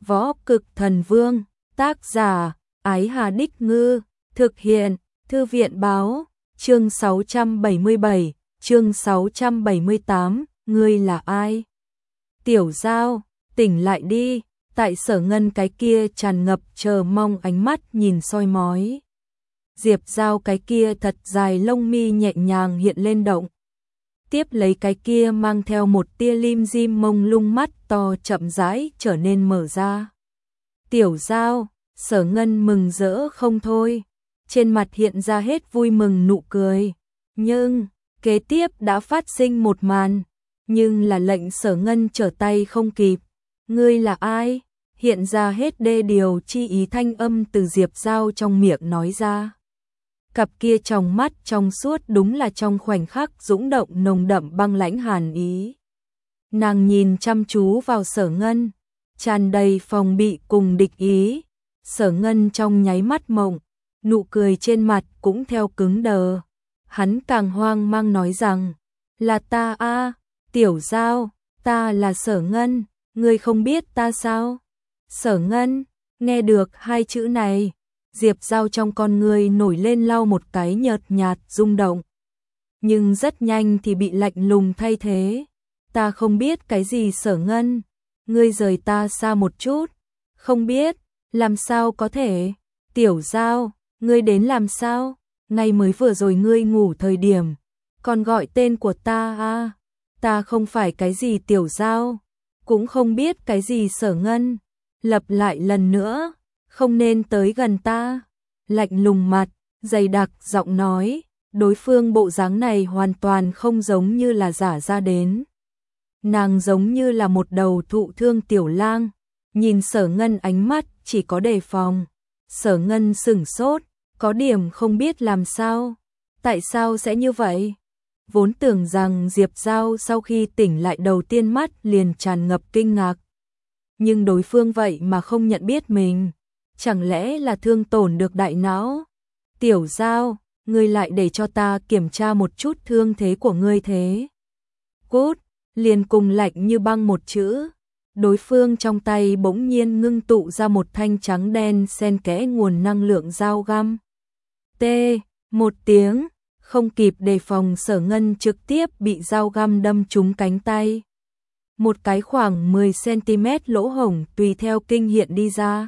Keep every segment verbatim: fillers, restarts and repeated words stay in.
Võ Cực Thần Vương, tác giả, Ái Hà Đích Ngư, thực hiện, Thư viện Báo, chương sáu trăm bảy mươi bảy, chương sáu trăm bảy mươi tám, ngươi là ai? Tiểu Giao, tỉnh lại đi, tại Sở Ngân cái kia tràn ngập chờ mong ánh mắt nhìn soi mói. Diệp Giao cái kia thật dài lông mi nhẹ nhàng hiện lên động. Tiếp lấy cái kia mang theo một tia lim dim mông lung mắt to chậm rãi trở nên mở ra. Tiểu Giao, Sở Ngân mừng rỡ không thôi, trên mặt hiện ra hết vui mừng nụ cười. Nhưng, kế tiếp đã phát sinh một màn, nhưng là lệnh Sở Ngân trở tay không kịp. Ngươi là ai? Hiện ra hết đê điều chi ý thanh âm từ Diệp Giao trong miệng nói ra. Cặp kia trong mắt trong suốt đúng là trong khoảnh khắc dũng động nồng đậm băng lãnh hàn ý. Nàng nhìn chăm chú vào Sở Ngân, tràn đầy phòng bị cùng địch ý. Sở Ngân trong nháy mắt mộng, nụ cười trên mặt cũng theo cứng đờ. Hắn càng hoang mang nói rằng, là ta a, Tiểu Giao, ta là Sở Ngân, ngươi không biết ta sao? Sở Ngân, nghe được hai chữ này, Diệp Giao trong con người nổi lên lau một cái nhợt nhạt rung động. Nhưng rất nhanh thì bị lạnh lùng thay thế. Ta không biết cái gì Sở Ngân, ngươi rời ta xa một chút. Không biết, làm sao có thể? Tiểu Giao, ngươi đến làm sao? Ngay mới vừa rồi ngươi ngủ thời điểm, còn gọi tên của ta à? Ta không phải cái gì Tiểu Giao, cũng không biết cái gì Sở Ngân. Lặp lại lần nữa, không nên tới gần ta. Lạnh lùng mặt, dày đặc giọng nói, đối phương bộ dáng này hoàn toàn không giống như là giả ra đến. Nàng giống như là một đầu thụ thương tiểu lang, nhìn Sở Ngân ánh mắt chỉ có đề phòng. Sở Ngân sửng sốt, có điểm không biết làm sao. Tại sao sẽ như vậy? Vốn tưởng rằng Diệp Giao sau khi tỉnh lại đầu tiên mắt liền tràn ngập kinh ngạc. Nhưng đối phương vậy mà không nhận biết mình. Chẳng lẽ là thương tổn được đại não? Tiểu Giao, ngươi lại để cho ta kiểm tra một chút thương thế của ngươi thế. Cút, liền cùng lạnh như băng một chữ. Đối phương trong tay bỗng nhiên ngưng tụ ra một thanh trắng đen xen kẽ nguồn năng lượng dao găm. T, một tiếng, không kịp đề phòng Sở Ngân trực tiếp bị dao găm đâm trúng cánh tay. Một cái khoảng mười xăng ti mét lỗ hổng tùy theo kinh hiện đi ra.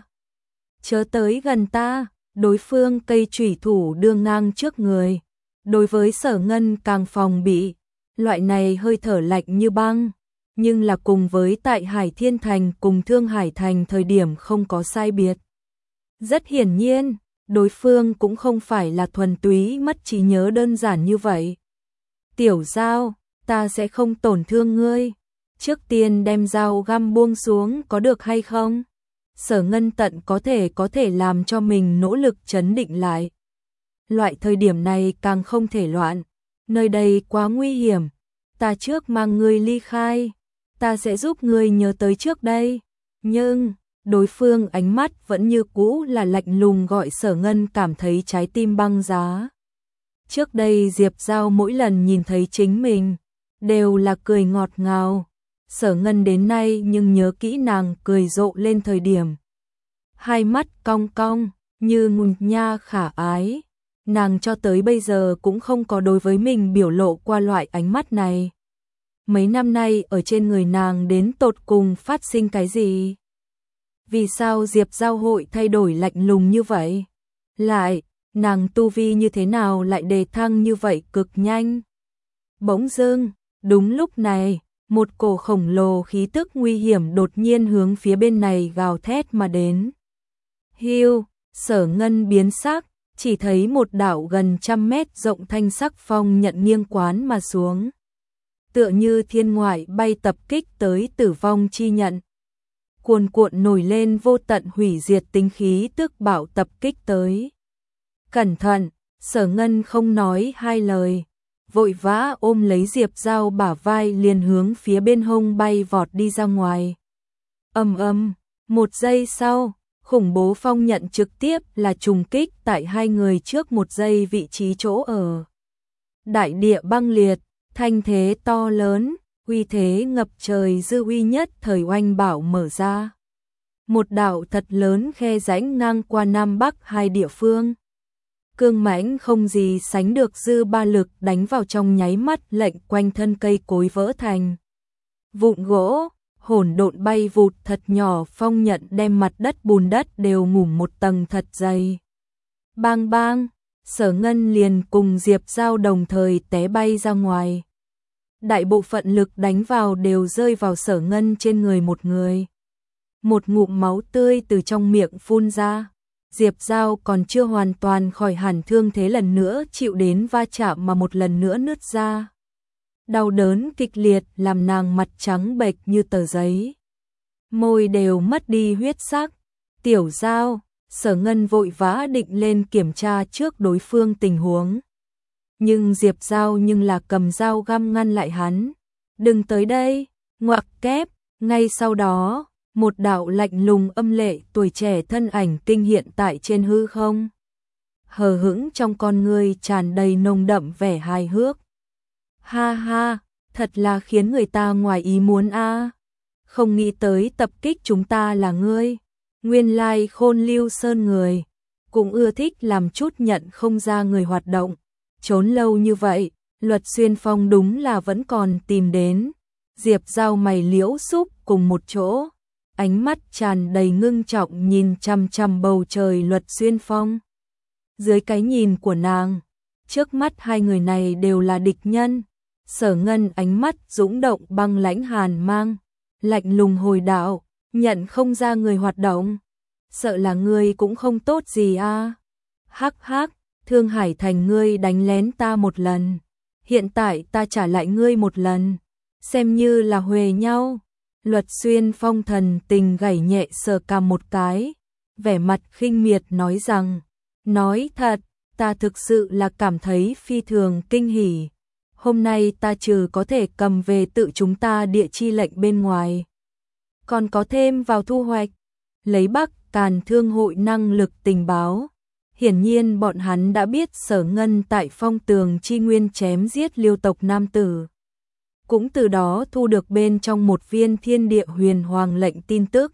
Chớ tới gần ta, đối phương cây chủy thủ đưa ngang trước người. Đối với Sở Ngân càng phòng bị, loại này hơi thở lạnh như băng, nhưng là cùng với tại Hải Thiên Thành cùng Thương Hải Thành thời điểm không có sai biệt. Rất hiển nhiên, đối phương cũng không phải là thuần túy mất trí nhớ đơn giản như vậy. Tiểu Giao, ta sẽ không tổn thương ngươi. Trước tiên đem dao găm buông xuống có được hay không? Sở Ngân tận có thể có thể làm cho mình nỗ lực trấn định lại. Loại thời điểm này càng không thể loạn. Nơi đây quá nguy hiểm. Ta trước mang ngươi ly khai. Ta sẽ giúp ngươi nhớ tới trước đây. Nhưng, đối phương ánh mắt vẫn như cũ là lạnh lùng gọi Sở Ngân cảm thấy trái tim băng giá. Trước đây Diệp Giao mỗi lần nhìn thấy chính mình, đều là cười ngọt ngào. Sở Ngân đến nay nhưng nhớ kỹ nàng cười rộ lên thời điểm. Hai mắt cong cong, như ngùn nha khả ái. Nàng cho tới bây giờ cũng không có đối với mình biểu lộ qua loại ánh mắt này. Mấy năm nay ở trên người nàng đến tột cùng phát sinh cái gì? Vì sao Diệp Giao hội thay đổi lạnh lùng như vậy? Lại, nàng tu vi như thế nào lại đề thăng như vậy cực nhanh? Bỗng dưng, đúng lúc này, một cổ khổng lồ khí tức nguy hiểm đột nhiên hướng phía bên này gào thét mà đến. Hiu, Sở Ngân biến sắc, chỉ thấy một đạo gần trăm mét rộng thanh sắc phong nhận nghiêng quán mà xuống. Tựa như thiên ngoại bay tập kích tới tử vong chi nhận. Cuồn cuộn nổi lên vô tận hủy diệt tính khí tức bạo tập kích tới. Cẩn thận, Sở Ngân không nói hai lời. Vội vã ôm lấy Diệp Giao bả vai liền hướng phía bên hông bay vọt đi ra ngoài. Ầm ầm, một giây sau, khủng bố phong nhận trực tiếp là trùng kích tại hai người trước một giây vị trí chỗ ở. Đại địa băng liệt, thanh thế to lớn, uy thế ngập trời dư uy nhất thời oanh bảo mở ra. một đạo thật lớn khe rãnh ngang qua Nam Bắc hai địa phương. Cương mãnh không gì sánh được dư ba lực đánh vào trong nháy mắt, lệnh quanh thân cây cối vỡ thành vụn gỗ, hỗn độn bay vụt thật nhỏ, phong nhận đem mặt đất bùn đất đều ngủm một tầng thật dày. Bang bang, Sở Ngân liền cùng Diệp Giao đồng thời té bay ra ngoài. Đại bộ phận lực đánh vào đều rơi vào Sở Ngân trên người một người. Một ngụm máu tươi từ trong miệng phun ra. Diệp Giao còn chưa hoàn toàn khỏi hẳn thương thế, lần nữa chịu đến va chạm mà một lần nữa nứt ra. Đau đớn kịch liệt làm nàng mặt trắng bệch như tờ giấy. Môi đều mất đi huyết sắc. Tiểu Giao, Sở Ngân vội vã định lên kiểm tra trước đối phương tình huống. Nhưng Diệp Giao nhưng là cầm dao găm ngăn lại hắn. Đừng tới đây, ngoặc kép, ngay sau đó. Một đạo lạnh lùng âm lệ tuổi trẻ thân ảnh kinh hiện tại trên hư không. Hờ hững trong con ngươi tràn đầy nồng đậm vẻ hài hước. Ha ha, thật là khiến người ta ngoài ý muốn a. Không nghĩ tới tập kích chúng ta là ngươi. Nguyên lai Khôn Lưu Sơn người, cũng ưa thích làm chút nhận không ra người hoạt động. Trốn lâu như vậy, Luật Xuyên Phong đúng là vẫn còn tìm đến. Diệp Giao mày liễu xúc cùng một chỗ. Ánh mắt tràn đầy ngưng trọng nhìn chằm chằm bầu trời Luật Xuyên Phong. Dưới cái nhìn của nàng, trước mắt hai người này đều là địch nhân. Sở Ngân ánh mắt dũng động băng lãnh hàn mang, lạnh lùng hồi đạo, nhận không ra người hoạt động. Sợ là ngươi cũng không tốt gì a. À? Hắc hắc, Thương Hải Thành ngươi đánh lén ta một lần, hiện tại ta trả lại ngươi một lần, xem như là huề nhau. Luật Xuyên Phong thần tình gảy nhẹ sờ cằm một cái, vẻ mặt khinh miệt nói rằng, nói thật, ta thực sự là cảm thấy phi thường kinh hỉ. Hôm nay ta trừ có thể cầm về tự chúng ta địa chi lệnh bên ngoài, còn có thêm vào thu hoạch, lấy Bắc Càn Thương hội năng lực tình báo. Hiển nhiên bọn hắn đã biết Sở Ngân tại Phong Tường Chi Nguyên chém giết Liêu tộc nam tử. Cũng từ đó thu được bên trong một viên thiên địa huyền hoàng lệnh tin tức.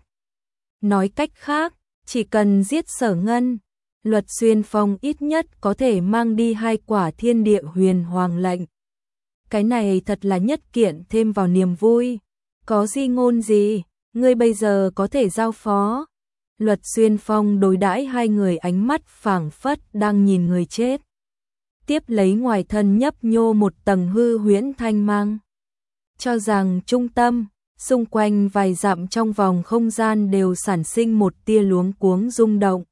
Nói cách khác, chỉ cần giết Sở Ngân, Luật Xuyên Phong ít nhất có thể mang đi hai quả thiên địa huyền hoàng lệnh. Cái này thật là nhất kiện thêm vào niềm vui. Có di ngôn gì, ngươi bây giờ có thể giao phó. Luật Xuyên Phong đối đãi hai người ánh mắt phảng phất đang nhìn người chết. Tiếp lấy ngoài thân nhấp nhô một tầng hư huyễn thanh mang. Cho rằng trung tâm, xung quanh vài dặm trong vòng không gian đều sản sinh một tia luống cuống rung động.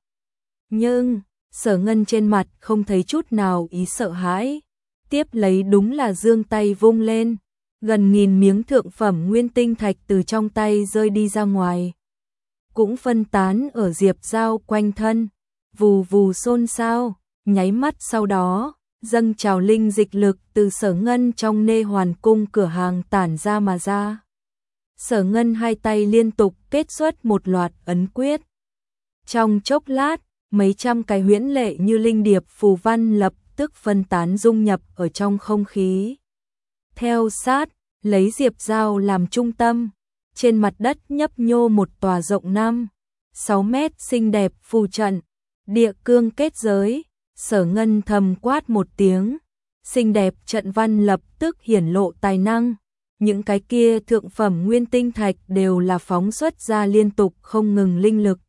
Nhưng, Sở Ngân trên mặt không thấy chút nào ý sợ hãi. Tiếp lấy đúng là giương tay vung lên, gần nghìn miếng thượng phẩm nguyên tinh thạch từ trong tay rơi đi ra ngoài. Cũng phân tán ở Diệp Giao quanh thân, vù vù xôn xao, nháy mắt sau đó, dâng trào linh dịch lực từ Sở Ngân trong Nê Hoàn cung cửa hàng tản ra mà ra. Sở Ngân hai tay liên tục kết xuất một loạt ấn quyết. Trong chốc lát, mấy trăm cái huyễn lệ như linh điệp phù văn lập tức phân tán dung nhập ở trong không khí. Theo sát, lấy Diệp Giao làm trung tâm, trên mặt đất nhấp nhô một tòa rộng năm, sáu mét xinh đẹp phù trận, địa cương kết giới. Sở Ngân thầm quát một tiếng, xinh đẹp trận văn lập tức hiển lộ tài năng. Những cái kia thượng phẩm nguyên tinh thạch đều là phóng xuất ra liên tục không ngừng linh lực.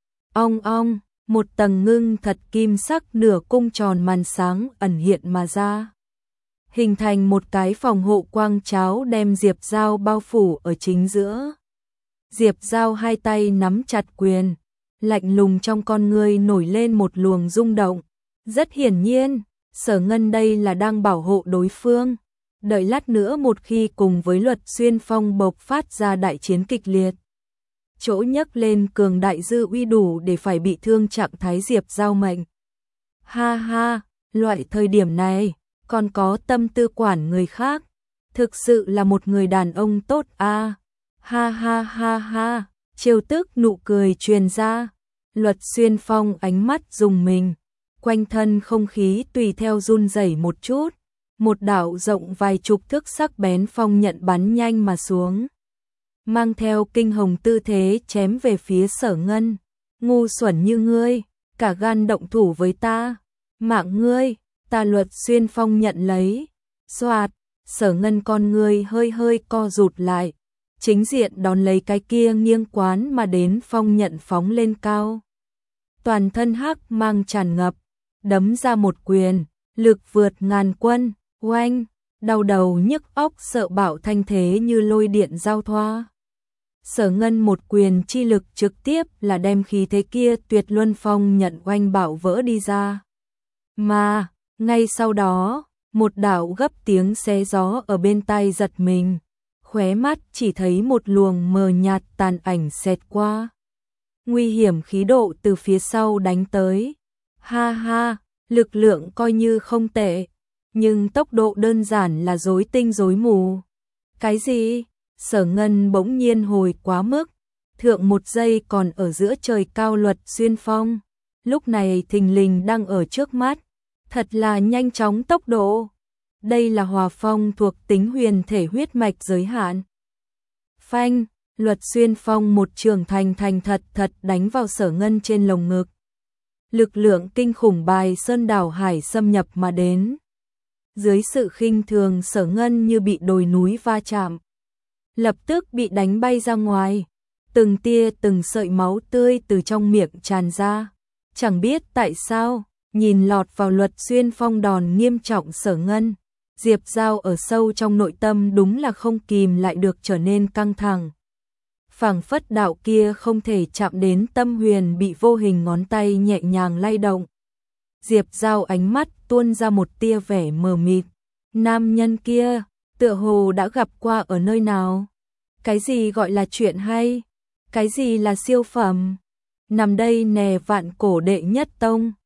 Ong ong, một tầng ngưng thật kim sắc nửa cung tròn màn sáng ẩn hiện mà ra. Hình thành một cái phòng hộ quang cháo đem Diệp Giao bao phủ ở chính giữa. Diệp Giao hai tay nắm chặt quyền, lạnh lùng trong con ngươi nổi lên một luồng rung động. Rất hiển nhiên, Sở Ngân đây là đang bảo hộ đối phương. Đợi lát nữa một khi cùng với Luật Xuyên Phong bộc phát ra đại chiến kịch liệt, chỗ nhấc lên cường đại dư uy đủ để phải bị thương trạng thái Diệp Giao mệnh. Ha ha, loại thời điểm này, còn có tâm tư quản người khác, thực sự là một người đàn ông tốt a. À. Ha ha ha ha, trêu tức nụ cười truyền ra. Luật Xuyên Phong ánh mắt rùng mình, quanh thân không khí tùy theo run rẩy một chút, một đạo rộng vài chục thước sắc bén phong nhận bắn nhanh mà xuống. mang theo kinh hồng tư thế chém về phía Sở Ngân. Ngu xuẩn như ngươi, cả gan động thủ với ta, mạng ngươi, ta Luật Xuyên Phong nhận lấy. Xoạt, Sở Ngân con ngươi hơi hơi co rụt lại, chính diện đón lấy cái kia nghiêng quán mà đến phong nhận phóng lên cao. Toàn thân hắc mang tràn ngập, đấm ra một quyền, lực vượt ngàn quân, oanh, đau đầu nhức óc sợ bạo thanh thế như lôi điện giao thoa. Sở Ngân một quyền chi lực trực tiếp là đem khí thế kia tuyệt luân phong nhận oanh bạo vỡ đi ra. Mà, ngay sau đó, một đạo gấp tiếng xé gió ở bên tai giật mình, khóe mắt chỉ thấy một luồng mờ nhạt tàn ảnh xẹt qua. Nguy hiểm khí độ từ phía sau đánh tới. Ha ha, lực lượng coi như không tệ, nhưng tốc độ đơn giản là rối tinh rối mù. Cái gì? Sở Ngân bỗng nhiên hồi quá mức, thượng một giây còn ở giữa trời cao Luật Xuyên Phong, lúc này thình lình đang ở trước mắt, thật là nhanh chóng tốc độ. Đây là hòa phong thuộc tính huyền thể huyết mạch giới hạn. Phanh, Luật Xuyên Phong một trường thành thành thật thật đánh vào Sở Ngân trên lồng ngực. Lực lượng kinh khủng bài sơn đảo hải xâm nhập mà đến. Dưới sự khinh thường Sở Ngân như bị đồi núi va chạm, lập tức bị đánh bay ra ngoài, từng tia từng sợi máu tươi từ trong miệng tràn ra. Chẳng biết tại sao, nhìn lọt vào Luật Xuyên Phong đòn nghiêm trọng Sở Ngân, Diệp Giao ở sâu trong nội tâm đúng là không kìm lại được trở nên căng thẳng. Phảng phất đạo kia không thể chạm đến tâm huyền bị vô hình ngón tay nhẹ nhàng lay động. Diệp Giao ánh mắt tuôn ra một tia vẻ mờ mịt. Nam nhân kia, tựa hồ đã gặp qua ở nơi nào? Cái gì gọi là chuyện hay? Cái gì là siêu phẩm? Nằm đây nè vạn cổ đệ nhất tông,